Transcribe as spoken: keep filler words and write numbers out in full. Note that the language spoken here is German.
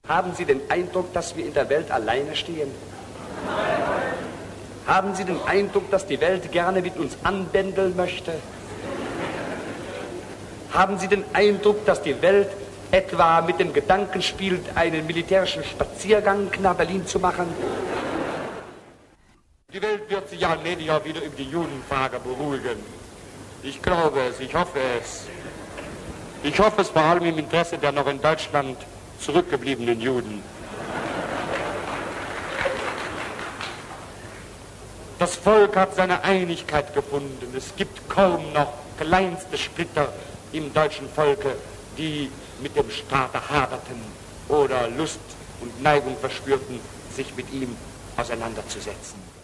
Haben Sie den Eindruck, dass wir in der Welt alleine stehen? Haben Sie den Eindruck, dass die Welt gerne mit uns anbändeln möchte? Haben Sie den Eindruck, dass die Welt etwa mit dem Gedanken spielt, einen militärischen Spaziergang nach Berlin zu machen? Die Welt wird sich allmählich auch wieder über die Judenfrage beruhigen. Ich glaube es, ich hoffe es. Ich hoffe es vor allem im Interesse der noch in Deutschland zurückgebliebenen Juden. Das Volk hat seine Einigkeit gefunden. Es gibt kaum noch kleinste Splitter im deutschen Volke, die mit dem Staate haderten oder Lust und Neigung verspürten, sich mit ihm auseinanderzusetzen.